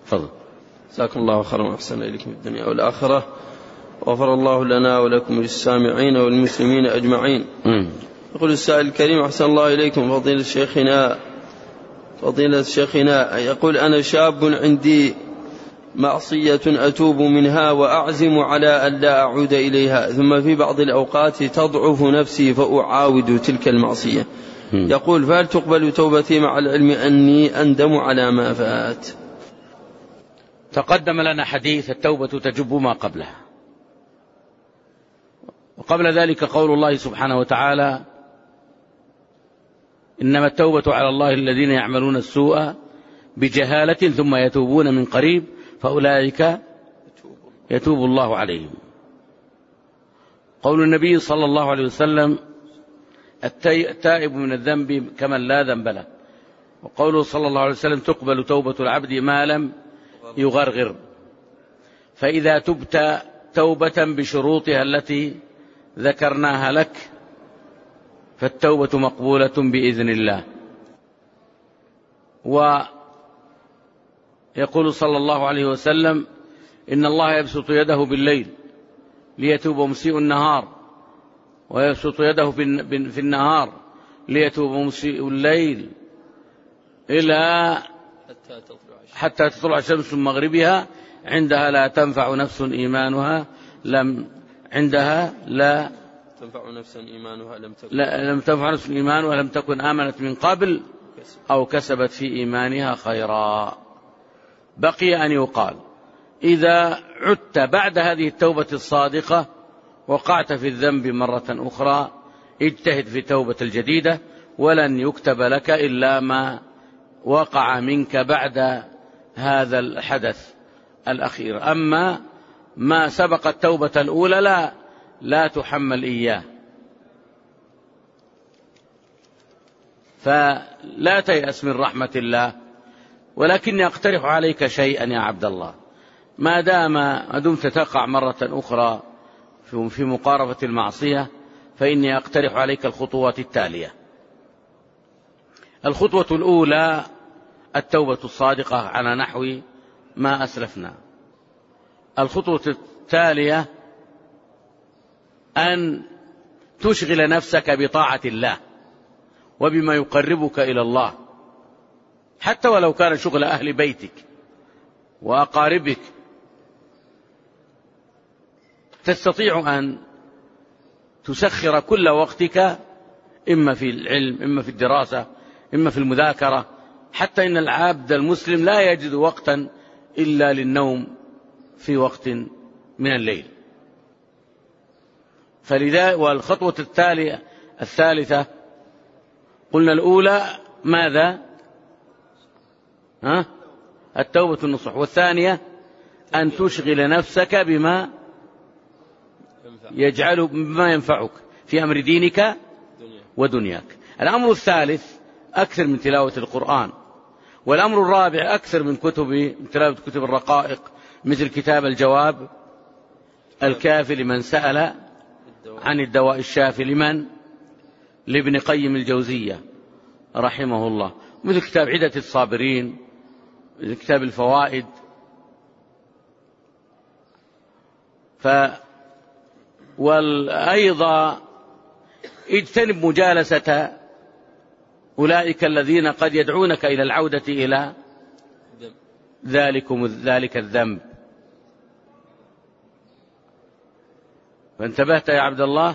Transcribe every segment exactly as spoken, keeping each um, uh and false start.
تفضل. جزاكم الله خيرا وأحسن إليكم في الدنيا والآخرة، وغفر الله لنا ولكم وللسامعين والمسلمين أجمعين. م. يقول السائل الكريم أحسن الله إليكم فضيلة شيخنا فضيلة شيخنا يقول أنا شاب عندي معصية أتوب منها وأعزم على أن لا أعود إليها، ثم في بعض الأوقات تضعف نفسي فأعاود تلك المعصية. م. يقول فهل تقبل توبتي مع العلم أني أندم على ما فات؟ تقدم لنا حديث التوبة تجب ما قبلها، وقبل ذلك قول الله سبحانه وتعالى إنما التوبة على الله الذين يعملون السوء بجهالة ثم يتوبون من قريب فأولئك يتوب الله عليهم. قول النبي صلى الله عليه وسلم التائب من الذنب كمن لا ذنب له، وقوله صلى الله عليه وسلم تقبل توبة العبد ما لم يغرغر. فإذا تبت توبة بشروطها التي ذكرناها لك فالتوبة مقبولة بإذن الله. ويقول صلى الله عليه وسلم إن الله يبسط يده بالليل ليتوب مسيء النهار، ويبسط يده في النهار ليتوب مسيء الليل إلى حتى تطلع الشمس من مغربها، عندها لا تنفع نفس إيمانها لم عندها لا تنفع نفسا إيمانها لم تكن لا لم تنفع نفس إيمانها لم تكن آمنت من قبل أو كسبت في إيمانها خيرا. بقي أن يقال إذا عدت بعد هذه التوبة الصادقة وقعت في الذنب مرة أخرى اجتهد في توبة الجديدة، ولن يكتب لك إلا ما وقع منك بعد هذا الحدث الأخير. أما ما سبق التوبة الأولى لا لا تحمل إياه. فلا تيأس من رحمة الله، ولكني أقترح عليك شيئا يا عبد الله، ما دام دمت تقع مرة أخرى في مقاربة المعصية فإني أقترح عليك الخطوات التالية. الخطوة الأولى التوبة الصادقة على نحو ما أسلفنا. الخطوة التالية أن تشغل نفسك بطاعة الله وبما يقربك إلى الله، حتى ولو كان شغل أهل بيتك وأقاربك. تستطيع أن تسخر كل وقتك إما في العلم إما في الدراسة إما في المذاكرة، حتى إن العبد المسلم لا يجد وقتا إلا للنوم في وقت من الليل. فلذا والخطوة التالية الثالثة قلنا الأولى ماذا؟ ها؟ التوبة النصوح. والثانية أن تشغل نفسك بما يجعل بما ينفعك في أمر دينك ودنياك. الأمر الثالث أكثر من تلاوة القرآن. والأمر الرابع أكثر من كتب من تلاوة كتب الرقائق مثل كتاب الجواب الكافي لمن سأل عن الدواء الشافي لمن لابن قيم الجوزية رحمه الله، مثل كتاب عدة الصابرين، مثل كتاب الفوائد. ف وأيضا اجتنب مجالسة أولئك الذين قد يدعونك إلى العودة إلى ذلكم ذلك الذنب. فانتبهت يا عبد الله؟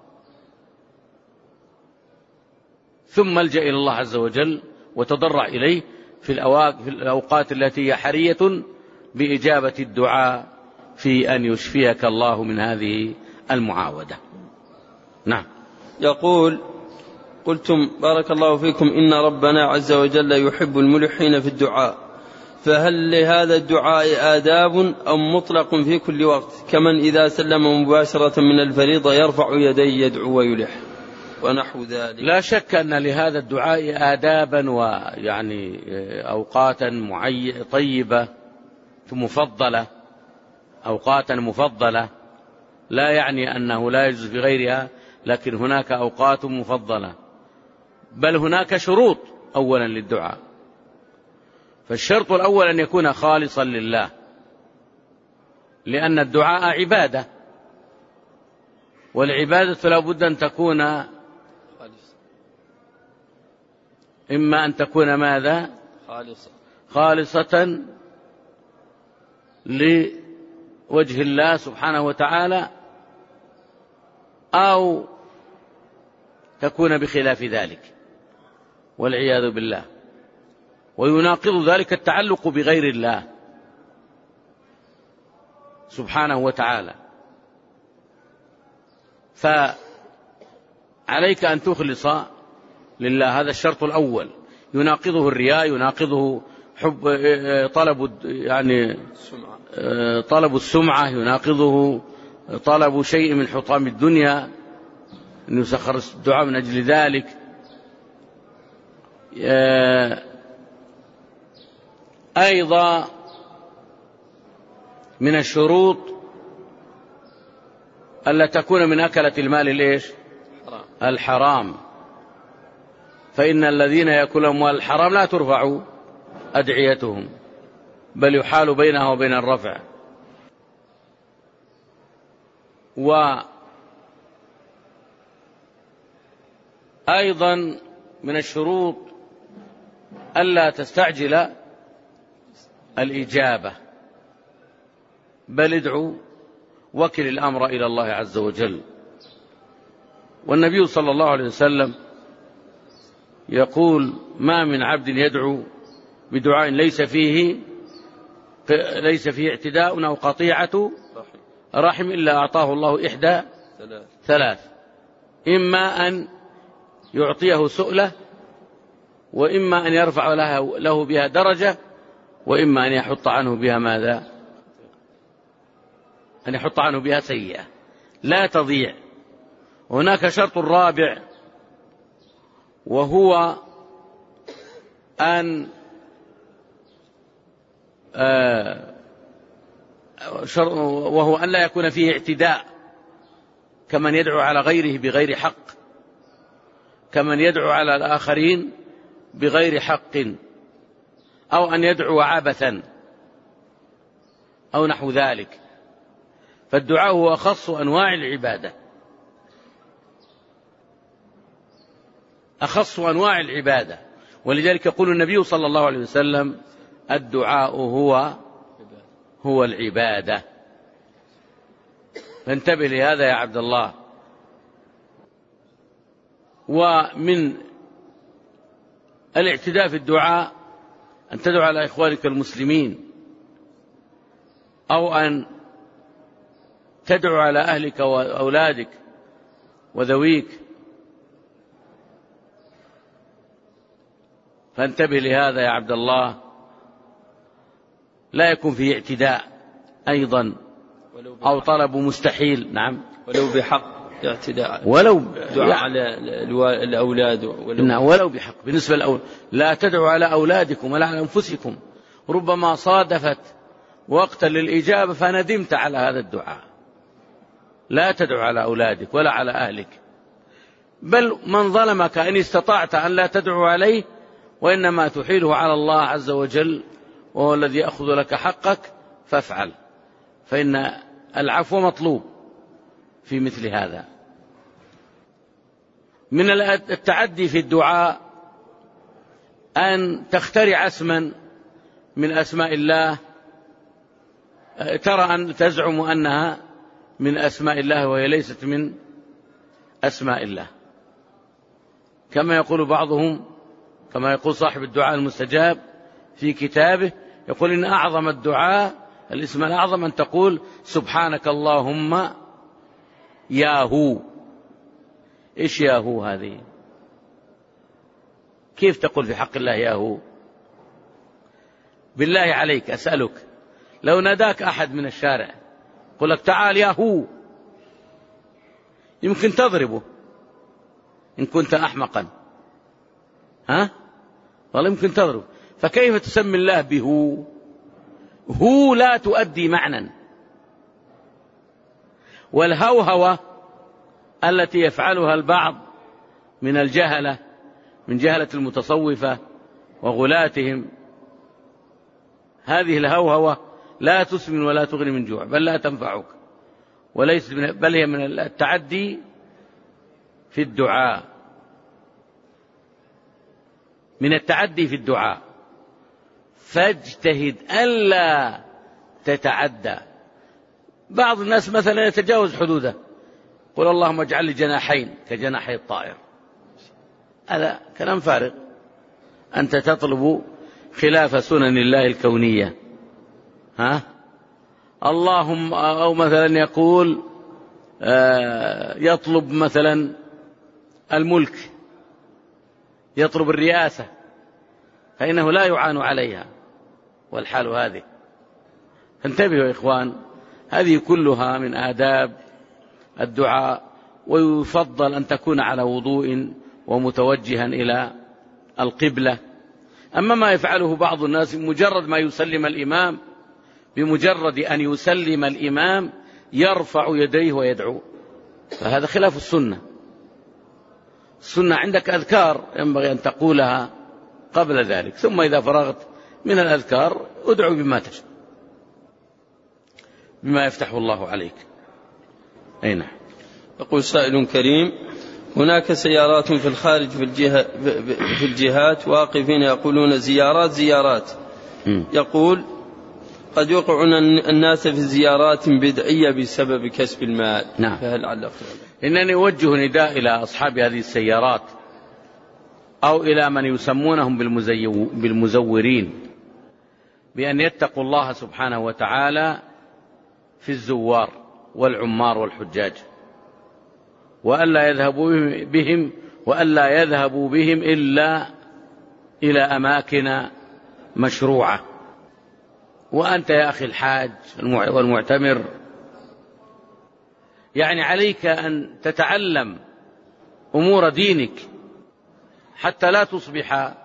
ثم الجأ إلى الله عز وجل وتضرع إليه في الأوقات التي هي حرية بإجابة الدعاء في أن يشفيك الله من هذه المعاودة. نعم. يقول قلتم بارك الله فيكم إن ربنا عز وجل يحب الملحين في الدعاء، فهل لهذا الدعاء آداب أم مطلق في كل وقت كمن إذا سلم مباشرة من الفريضة يرفع يديه يدعو ويلح ونحو ذلك؟ لا شك أن لهذا الدعاء آدابا ويعني أوقاتا معي... طيبة مفضلة، أوقاتا مفضلة، لا يعني أنه لا يجوز في غيرها، لكن هناك أوقات مفضلة، بل هناك شروط أولا للدعاء. فالشرط الأول أن يكون خالصا لله، لأن الدعاء عبادة، والعبادة لا بد أن تكون إما أن تكون ماذا؟ خالصة خالصة لوجه الله سبحانه وتعالى، أو تكون بخلاف ذلك والعياذ بالله. ويناقض ذلك التعلق بغير الله سبحانه وتعالى. فعليك أن تخلص لله، هذا الشرط الأول. يناقضه الرياء، يناقضه حب طلب يعني طلب السمعة، يناقضه طلب شيء من حطام الدنيا، أن يسخر الدعاء من أجل ذلك. أيضا من الشروط ألا تكون من أكلة المال الإيش؟ الحرام، فإن الذين يأكلون أموال الحرام لا ترفع أدعيتهم، بل يحال بينها وبين الرفع. وأيضا من الشروط ألا تستعجل الإجابة، بل ادعو وكل الأمر إلى الله عز وجل. والنبي صلى الله عليه وسلم يقول: ما من عبد يدعو بدعاء ليس فيه ليس فيه اعتداء أو قطيعة رحم إلا أعطاه الله إحدى ثلاث: إما أن يعطيه سؤله، وإما أن يرفع له بها درجة، وإما أن يحط عنه بها ماذا؟ أن يحط عنه بها سيئة لا تضيع. هناك شرط رابع، وهو أن آه وهو أن لا يكون فيه اعتداء، كمن يدعو على غيره بغير حق، كمن يدعو على الآخرين بغير حق، أو أن يدعو عبثا أو نحو ذلك. فالدعاء هو أخص أنواع العبادة، أخص أنواع العبادة. ولذلك يقول النبي صلى الله عليه وسلم: الدعاء هو هو العبادة. فانتبه لهذا يا عبد الله. ومن الاعتداء في الدعاء أن تدعو على إخوانك المسلمين، أو أن تدعو على أهلك وأولادك وذويك. فانتبه لهذا يا عبد الله، لا يكون فيه اعتداء أيضا أو طلب مستحيل. نعم، ولو بحق اعتداء، ولو دعاء على الأولاد، ولو, نعم ولو بحق. بالنسبة للأولاد لا تدعوا على أولادكم ولا على أنفسكم، ربما صادفت وقتا للإجابة فندمت على هذا الدعاء. لا تدعو على أولادك ولا على أهلك، بل من ظلمك إن استطعت أن لا تدعو عليه، وإنما تحيله على الله عز وجل، وهو الذي يأخذ لك حقك، فافعل، فإن العفو مطلوب في مثل هذا. من التعدي في الدعاء أن تخترع اسما من أسماء الله، ترى أن تزعم أنها من أسماء الله وهي ليست من أسماء الله، كما يقول بعضهم، كما يقول صاحب الدعاء المستجاب في كتابه، يقول: إن أعظم الدعاء، الاسم الأعظم، أن تقول: سبحانك اللهم يا هو. إيش يا هو هذه؟ كيف تقول في حق الله يا هو؟ بالله عليك أسألك، لو ناداك أحد من الشارع يقول لك: تعال يا هو، يمكن تضربه إن كنت أحمقا، ها؟ والله يمكن تضرب. فكيف تسمي الله بهو؟ هو لا تؤدي معنى. والهوهوة التي يفعلها البعض من الجهلة، من جهلة المتصوفة وغلاتهم، هذه الهوهوة لا تسمن ولا تغني من جوع، بل لا تنفعك، وليس بل هي من التعدي في الدعاء، من التعدي في الدعاء. فاجتهد ألا تتعدى. بعض الناس مثلا يتجاوز حدوده، قل اللهم اجعل لي جناحين كجناحي الطائر، هذا كلام فارغ. أنت تطلب خلاف سنن الله الكونية. ها؟ اللهم، أو مثلا يقول يطلب مثلا الملك، يطلب الرئاسة، فإنه لا يعان عليها، والحال هذه. انتبهوا يا إخوان، هذه كلها من آداب الدعاء، ويفضل أن تكون على وضوء ومتوجها إلى القبلة. أما ما يفعله بعض الناس، مجرد ما يسلم الإمام، بمجرد أن يسلم الإمام يرفع يديه ويدعو، فهذا خلاف السنة. السنة عندك أذكار ينبغي أن تقولها قبل ذلك، ثم إذا فرغت من الأذكار ادعو بما تشاء، بما يفتح الله عليك. أي نعم. يقول سائل كريم: هناك سيارات في الخارج في, الجهة في الجهات واقفين يقولون زيارات زيارات م. يقول قد يوقعون الناس في زيارات بدعية بسبب كسب المال. نعم. فهل علق؟ إنني أوجه نداء إلى أصحاب هذه السيارات أو إلى من يسمونهم بالمزورين بأن يتقوا الله سبحانه وتعالى في الزوار والعمار والحجاج، وألا يذهبوا بهم وألا يذهبوا بهم إلا إلى أماكن مشروعة. وأنت يا أخي الحاج والمعتمر، يعني عليك أن تتعلم أمور دينك حتى لا تصبح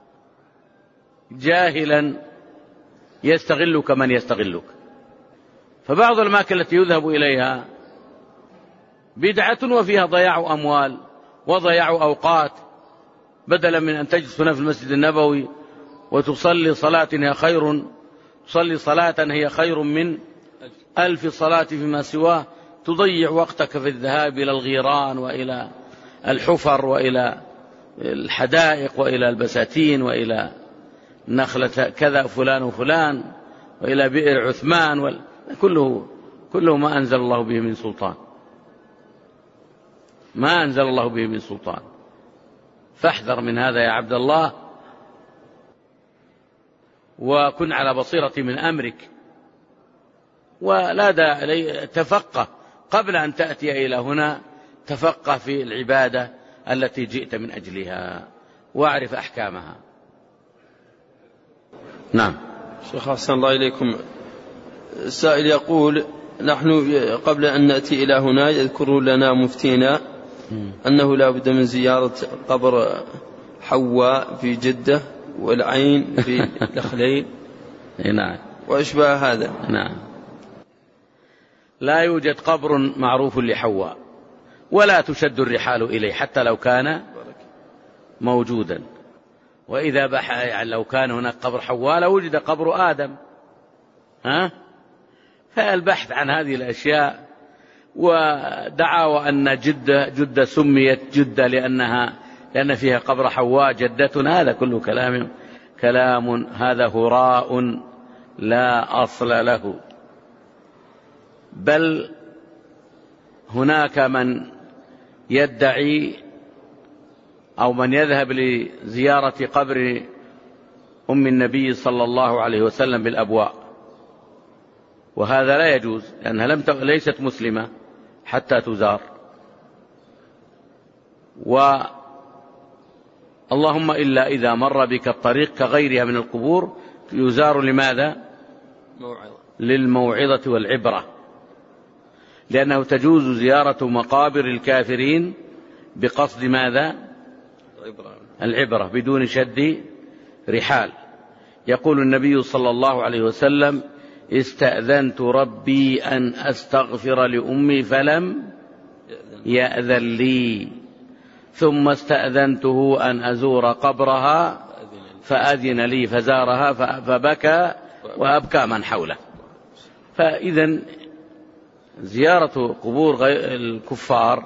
جاهلا يستغلك من يستغلك. فبعض الأماكن التي يذهب إليها بدعة وفيها ضياع أموال وضياع أوقات، بدلا من أن تجلس هنا في المسجد النبوي وتصلي صلاة هي خير تصلي صلاة هي خير من ألف صلاة فيما سواه، تضيع وقتك في الذهاب إلى الغيران وإلى الحفر وإلى الحدائق وإلى البساتين وإلى نخلة كذا فلان وفلان وإلى بئر عثمان وال... كله كله ما أنزل الله به من سلطان، ما أنزل الله به من سلطان. فاحذر من هذا يا عبد الله، وكن على بصيرة من أمرك، ولا داعي تفقه قبل أن تأتي إلى هنا، تفقه في العبادة التي جئت من أجلها واعرف أحكامها. نعم. شيخ أحسن الله إليكم، السائل يقول: نحن قبل أن نأتي إلى هنا يذكر لنا مفتينا أنه لا بد من زيارة قبر حواء في جدة والعين في الخليل نعم وأشبه هذا. نعم. لا يوجد قبر معروف لحواء، ولا تشد الرحال إليه حتى لو كان موجودا. وإذا بح يعني لو كان هناك قبر حواء لوجد قبر آدم. ها؟ فالبحث عن هذه الأشياء، ودعاوى أن جدة جدة سميت جدة لأنها لأن فيها قبر حواء جدتنا، هذا كله كلام كلام هذا هراء لا أصل له. بل هناك من يدعي أو من يذهب لزيارة قبر أم النبي صلى الله عليه وسلم بالأبواء، وهذا لا يجوز لأنها لم ليست مسلمة حتى تزار. واللهم إلا إذا مر بك الطريق كغيرها من القبور يزار. لماذا؟ موعظة. للموعظة والعبرة، لأنه تجوز زيارة مقابر الكافرين بقصد ماذا؟ العبرة. العبرة بدون شد رحال. يقول النبي صلى الله عليه وسلم: استأذنت ربي أن أستغفر لأمي فلم يأذن لي، ثم استأذنته أن أزور قبرها فأذن لي فزارها فبكى وأبكى من حوله. فإذا زيارة قبور الكفار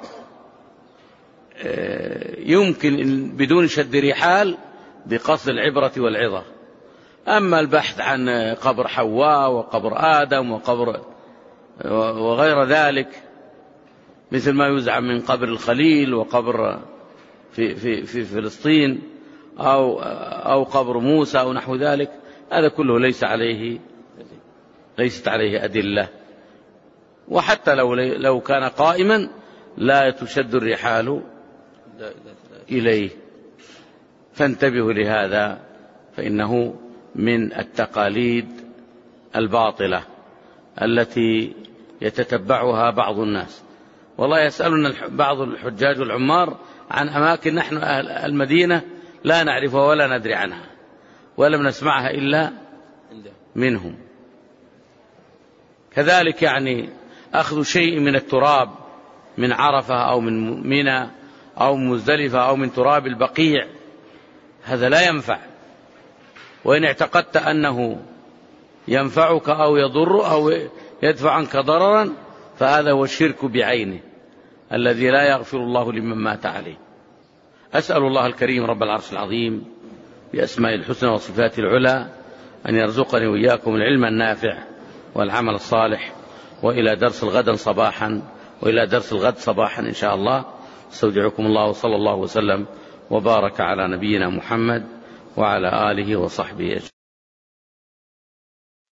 يمكن بدون شد رحال بقصد العبرة والعظة. أما البحث عن قبر حواء وقبر آدم وقبر وغير ذلك مثل ما يزعم من قبر الخليل وقبر في, في, في فلسطين أو, أو قبر موسى أو نحو ذلك، هذا كله ليس عليه ليست عليه أدلة، وحتى لو, لو كان قائما لا تشد الرحال إليه. فانتبهوا لهذا، فإنه من التقاليد الباطلة التي يتتبعها بعض الناس. والله يسألنا بعض الحجاج والعمار عن أماكن نحن أهل المدينة لا نعرفها ولا ندري عنها ولم نسمعها إلا منهم. كذلك يعني أخذ شيء من التراب من عرفة أو من منى أو مزدلفة أو من تراب البقيع، هذا لا ينفع. وإن اعتقدت أنه ينفعك أو يضر أو يدفع عنك ضررا فهذا هو الشرك بعينه الذي لا يغفر الله لمن مات عليه. أسأل الله الكريم رب العرش العظيم بأسماء الحسنى وصفات العلى أن يرزقني وإياكم العلم النافع والعمل الصالح. وإلى درس الغد صباحا وإلى درس الغد صباحا إن شاء الله. استودعكم الله وصلى الله وسلم وبارك على نبينا محمد وعلى آله وصحبه أجمعين.